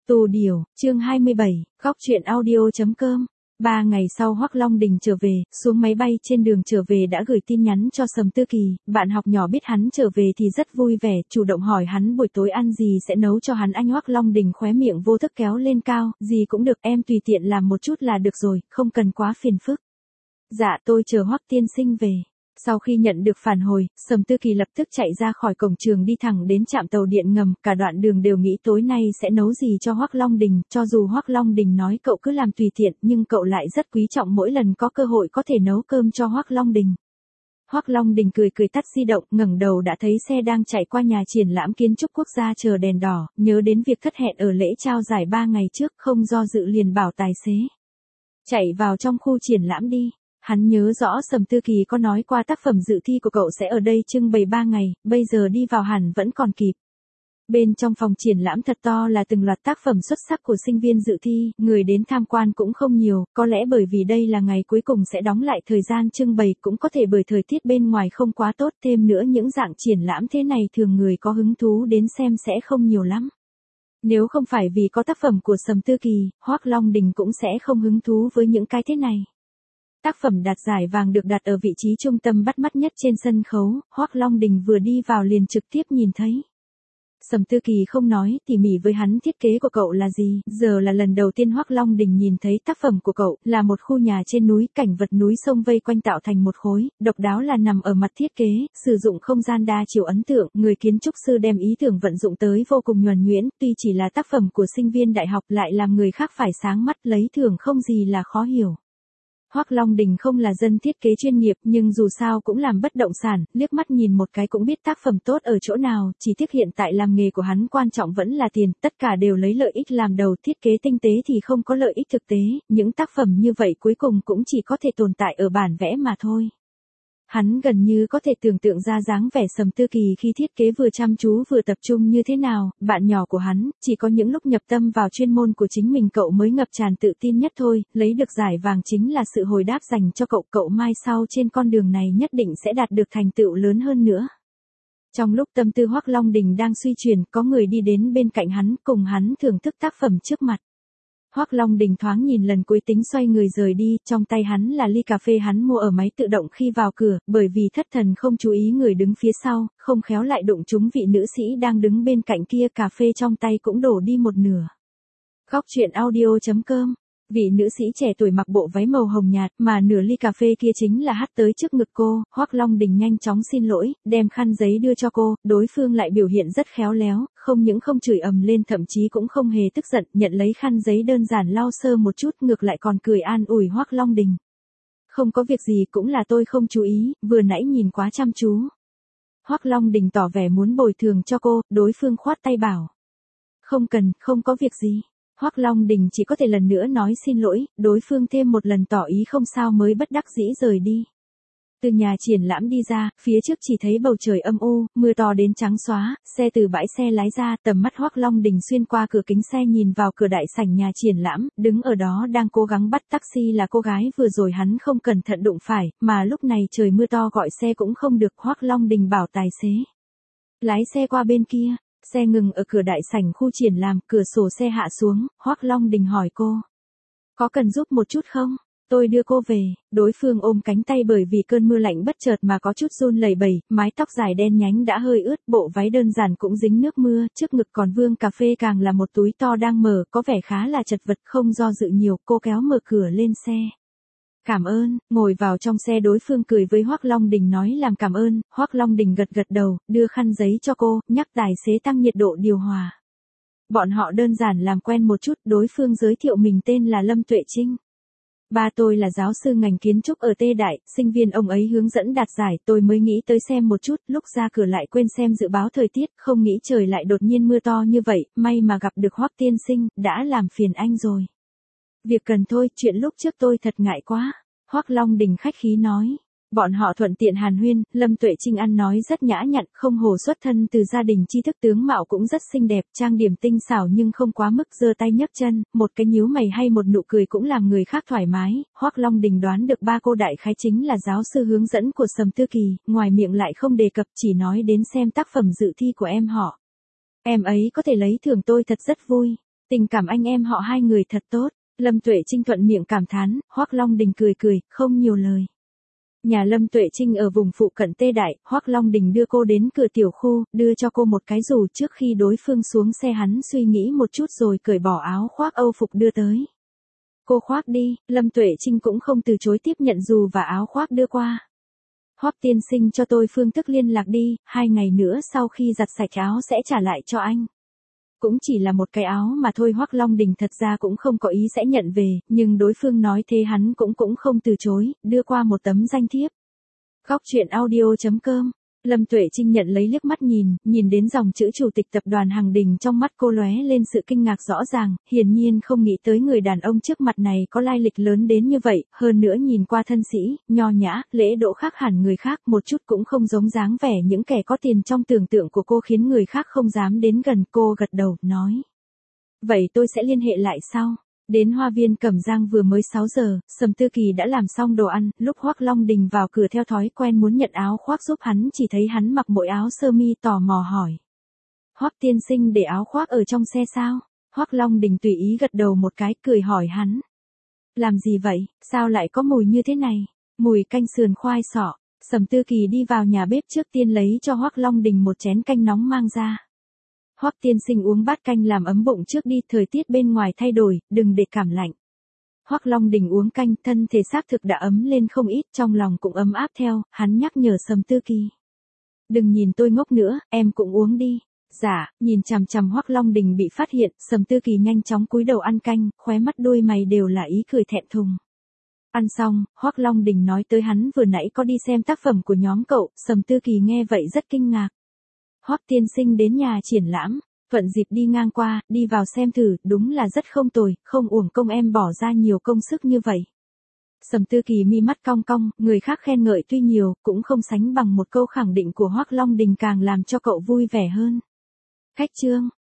Tù Điểu, chương 27, góc truyện audio.com. 3 ngày sau Hoắc Long Đình trở về, xuống máy bay trên đường trở về đã gửi tin nhắn cho Sầm Tư Kỳ, bạn học nhỏ biết hắn trở về thì rất vui vẻ, chủ động hỏi hắn buổi tối ăn gì sẽ nấu cho hắn. Anh Hoắc Long Đình khóe miệng vô thức kéo lên cao, gì cũng được, em tùy tiện làm một chút là được rồi, không cần quá phiền phức. Dạ tôi chờ Hoắc tiên sinh về. Sau khi nhận được phản hồi, Sầm Tư Kỳ lập tức chạy ra khỏi cổng trường đi thẳng đến trạm tàu điện ngầm, cả đoạn đường đều nghĩ tối nay sẽ nấu gì cho Hoắc Long Đình, cho dù Hoắc Long Đình nói cậu cứ làm tùy tiện, nhưng cậu lại rất quý trọng mỗi lần có cơ hội có thể nấu cơm cho Hoắc Long Đình. Hoắc Long Đình cười cười tắt di động, ngẩng đầu đã thấy xe đang chạy qua nhà triển lãm kiến trúc quốc gia chờ đèn đỏ, nhớ đến việc thất hẹn ở lễ trao giải 3 ngày trước, không do dự liền bảo tài xế chạy vào trong khu triển lãm đi. Hắn nhớ rõ Sầm Tư Kỳ có nói qua tác phẩm dự thi của cậu sẽ ở đây trưng bày 3 ngày, bây giờ đi vào hẳn vẫn còn kịp. Bên trong phòng triển lãm thật to là từng loạt tác phẩm xuất sắc của sinh viên dự thi, người đến tham quan cũng không nhiều, có lẽ bởi vì đây là ngày cuối cùng sẽ đóng lại thời gian trưng bày, cũng có thể bởi thời tiết bên ngoài không quá tốt, thêm nữa những dạng triển lãm thế này thường người có hứng thú đến xem sẽ không nhiều lắm. Nếu không phải vì có tác phẩm của Sầm Tư Kỳ, Hoắc Long Đình cũng sẽ không hứng thú với những cái thế này. Tác phẩm đạt giải vàng được đặt ở vị trí trung tâm bắt mắt nhất trên sân khấu, Hoắc Long Đình vừa đi vào liền trực tiếp nhìn thấy. Sầm Tư Kỳ không nói tỉ mỉ với hắn thiết kế của cậu là gì, giờ là lần đầu tiên Hoắc Long Đình nhìn thấy tác phẩm của cậu, là một khu nhà trên núi, cảnh vật núi sông vây quanh tạo thành một khối, độc đáo là nằm ở mặt thiết kế, sử dụng không gian đa chiều ấn tượng, người kiến trúc sư đem ý tưởng vận dụng tới vô cùng nhuần nhuyễn, tuy chỉ là tác phẩm của sinh viên đại học lại làm người khác phải sáng mắt, lấy thưởng không gì là khó hiểu. Hoắc Long Đình không là dân thiết kế chuyên nghiệp nhưng dù sao cũng làm bất động sản, liếc mắt nhìn một cái cũng biết tác phẩm tốt ở chỗ nào, chỉ tiếc hiện tại làm nghề của hắn quan trọng vẫn là tiền, tất cả đều lấy lợi ích làm đầu, thiết kế tinh tế thì không có lợi ích thực tế, những tác phẩm như vậy cuối cùng cũng chỉ có thể tồn tại ở bản vẽ mà thôi. Hắn gần như có thể tưởng tượng ra dáng vẻ Sầm Tư Kỳ khi thiết kế vừa chăm chú vừa tập trung như thế nào, bạn nhỏ của hắn, chỉ có những lúc nhập tâm vào chuyên môn của chính mình cậu mới ngập tràn tự tin nhất thôi, lấy được giải vàng chính là sự hồi đáp dành cho cậu, cậu mai sau trên con đường này nhất định sẽ đạt được thành tựu lớn hơn nữa. Trong lúc tâm tư Hoắc Long Đình đang suy chuyển, có người đi đến bên cạnh hắn, cùng hắn thưởng thức tác phẩm trước mặt. Hoắc Long Đình thoáng nhìn lần cuối tính xoay người rời đi, trong tay hắn là ly cà phê hắn mua ở máy tự động khi vào cửa, bởi vì thất thần không chú ý người đứng phía sau, không khéo lại đụng trúng vị nữ sĩ đang đứng bên cạnh kia, cà phê trong tay cũng đổ đi một nửa. Góc truyện audio.com. Vị nữ sĩ trẻ tuổi mặc bộ váy màu hồng nhạt, mà nửa ly cà phê kia chính là hắt tới trước ngực cô. Hoắc Long Đình nhanh chóng xin lỗi, đem khăn giấy đưa cho cô, đối phương lại biểu hiện rất khéo léo, không những không chửi ầm lên thậm chí cũng không hề tức giận, nhận lấy khăn giấy đơn giản lau sơ một chút, ngược lại còn cười an ủi Hoắc Long Đình. Không có việc gì, cũng là tôi không chú ý, vừa nãy nhìn quá chăm chú. Hoắc Long Đình tỏ vẻ muốn bồi thường cho cô, đối phương khoát tay bảo. Không cần, không có việc gì. Hoắc Long Đình chỉ có thể lần nữa nói xin lỗi, đối phương thêm một lần tỏ ý không sao mới bất đắc dĩ rời đi. Từ nhà triển lãm đi ra, phía trước chỉ thấy bầu trời âm u, mưa to đến trắng xóa, xe từ bãi xe lái ra, tầm mắt Hoắc Long Đình xuyên qua cửa kính xe nhìn vào cửa đại sảnh nhà triển lãm, đứng ở đó đang cố gắng bắt taxi là cô gái vừa rồi hắn không cẩn thận đụng phải, mà lúc này trời mưa to gọi xe cũng không được, Hoắc Long Đình bảo tài xế lái xe qua bên kia. Xe ngừng ở cửa đại sảnh khu triển lãm, cửa sổ xe hạ xuống, Hoắc Long Đình hỏi cô. Có cần giúp một chút không? Tôi đưa cô về. Đối phương ôm cánh tay bởi vì cơn mưa lạnh bất chợt mà có chút run lẩy bẩy, mái tóc dài đen nhánh đã hơi ướt, bộ váy đơn giản cũng dính nước mưa, trước ngực còn vương cà phê càng là một túi to đang mở, có vẻ khá là chật vật, không do dự nhiều, cô kéo mở cửa lên xe. Cảm ơn, ngồi vào trong xe đối phương cười với Hoắc Long Đình nói làm cảm ơn, Hoắc Long Đình gật gật đầu, đưa khăn giấy cho cô, nhắc tài xế tăng nhiệt độ điều hòa. Bọn họ đơn giản làm quen một chút, đối phương giới thiệu mình tên là Lâm Tuệ Trinh. Ba tôi là giáo sư ngành kiến trúc ở Tê Đại, sinh viên ông ấy hướng dẫn đạt giải, tôi mới nghĩ tới xem một chút, lúc ra cửa lại quên xem dự báo thời tiết, không nghĩ trời lại đột nhiên mưa to như vậy, may mà gặp được Hoắc tiên sinh, đã làm phiền anh rồi. Việc cần thôi, chuyện lúc trước tôi thật ngại quá. Hoắc Long Đình khách khí nói. Bọn họ thuận tiện hàn huyên, Lâm Tuệ Trinh ăn nói rất nhã nhặn, không hổ xuất thân từ gia đình tri thức, tướng mạo cũng rất xinh đẹp, trang điểm tinh xảo nhưng không quá mức, giơ tay nhấc chân, một cái nhíu mày hay một nụ cười cũng làm người khác thoải mái. Hoắc Long Đình đoán được ba cô đại khái chính là giáo sư hướng dẫn của Sầm Tư Kỳ, ngoài miệng lại không đề cập, chỉ nói đến xem tác phẩm dự thi của em họ. Em ấy có thể lấy thưởng tôi thật rất vui. Tình cảm anh em họ hai người thật tốt. Lâm Tuệ Trinh thuận miệng cảm thán, Hoắc Long Đình cười cười, không nhiều lời. Nhà Lâm Tuệ Trinh ở vùng phụ cận Tê Đại, Hoắc Long Đình đưa cô đến cửa tiểu khu, đưa cho cô một cái dù trước khi đối phương xuống xe hắn suy nghĩ một chút rồi cởi bỏ áo khoác Âu phục đưa tới. Cô khoác đi, Lâm Tuệ Trinh cũng không từ chối tiếp nhận dù và áo khoác đưa qua. Hoắc tiên sinh cho tôi phương thức liên lạc đi, 2 ngày nữa sau khi giặt sạch áo sẽ trả lại cho anh. Cũng chỉ là một cái áo mà thôi. Hoắc Long Đình thật ra cũng không có ý sẽ nhận về, nhưng đối phương nói thế hắn cũng không từ chối, đưa qua một tấm danh thiếp. Góc truyện audio.com. Lâm Tuệ Trinh nhận lấy liếc mắt nhìn đến dòng chữ chủ tịch tập đoàn Hằng Đình trong mắt cô lóe lên sự kinh ngạc rõ ràng, hiển nhiên không nghĩ tới người đàn ông trước mặt này có lai lịch lớn đến như vậy, hơn nữa nhìn qua thân sĩ, nho nhã, lễ độ khác hẳn người khác, một chút cũng không giống dáng vẻ những kẻ có tiền trong tưởng tượng của cô khiến người khác không dám đến gần. Cô gật đầu, nói. Vậy tôi sẽ liên hệ lại sau. Đến Hoa viên Cẩm Giang vừa mới 6 giờ, Sầm Tư Kỳ đã làm xong đồ ăn, lúc Hoắc Long Đình vào cửa theo thói quen muốn nhận áo khoác giúp hắn chỉ thấy hắn mặc mỗi áo sơ mi tò mò hỏi. Hoắc tiên sinh để áo khoác ở trong xe sao? Hoắc Long Đình tùy ý gật đầu một cái cười hỏi hắn. Làm gì vậy, sao lại có mùi như thế này? Mùi canh sườn khoai sọ. Sầm Tư Kỳ đi vào nhà bếp trước tiên lấy cho Hoắc Long Đình một chén canh nóng mang ra. Hoắc tiên sinh uống bát canh làm ấm bụng trước đi, thời tiết bên ngoài thay đổi, đừng để cảm lạnh. Hoắc Long Đình uống canh, thân thể xác thực đã ấm lên không ít, trong lòng cũng ấm áp theo, hắn nhắc nhở Sầm Tư Kỳ. Đừng nhìn tôi ngốc nữa, em cũng uống đi. Dạ, nhìn chằm chằm Hoắc Long Đình bị phát hiện, Sầm Tư Kỳ nhanh chóng cúi đầu ăn canh, khóe mắt đôi mày đều là ý cười thẹn thùng. Ăn xong, Hoắc Long Đình nói tới hắn vừa nãy có đi xem tác phẩm của nhóm cậu, Sầm Tư Kỳ nghe vậy rất kinh ngạc. Hoắc tiên sinh đến nhà triển lãm, thuận dịp đi ngang qua, đi vào xem thử, đúng là rất không tồi, không uổng công em bỏ ra nhiều công sức như vậy. Sầm Tư Kỳ mi mắt cong cong, người khác khen ngợi tuy nhiều, cũng không sánh bằng một câu khẳng định của Hoắc Long Đình càng làm cho cậu vui vẻ hơn. Khách chương.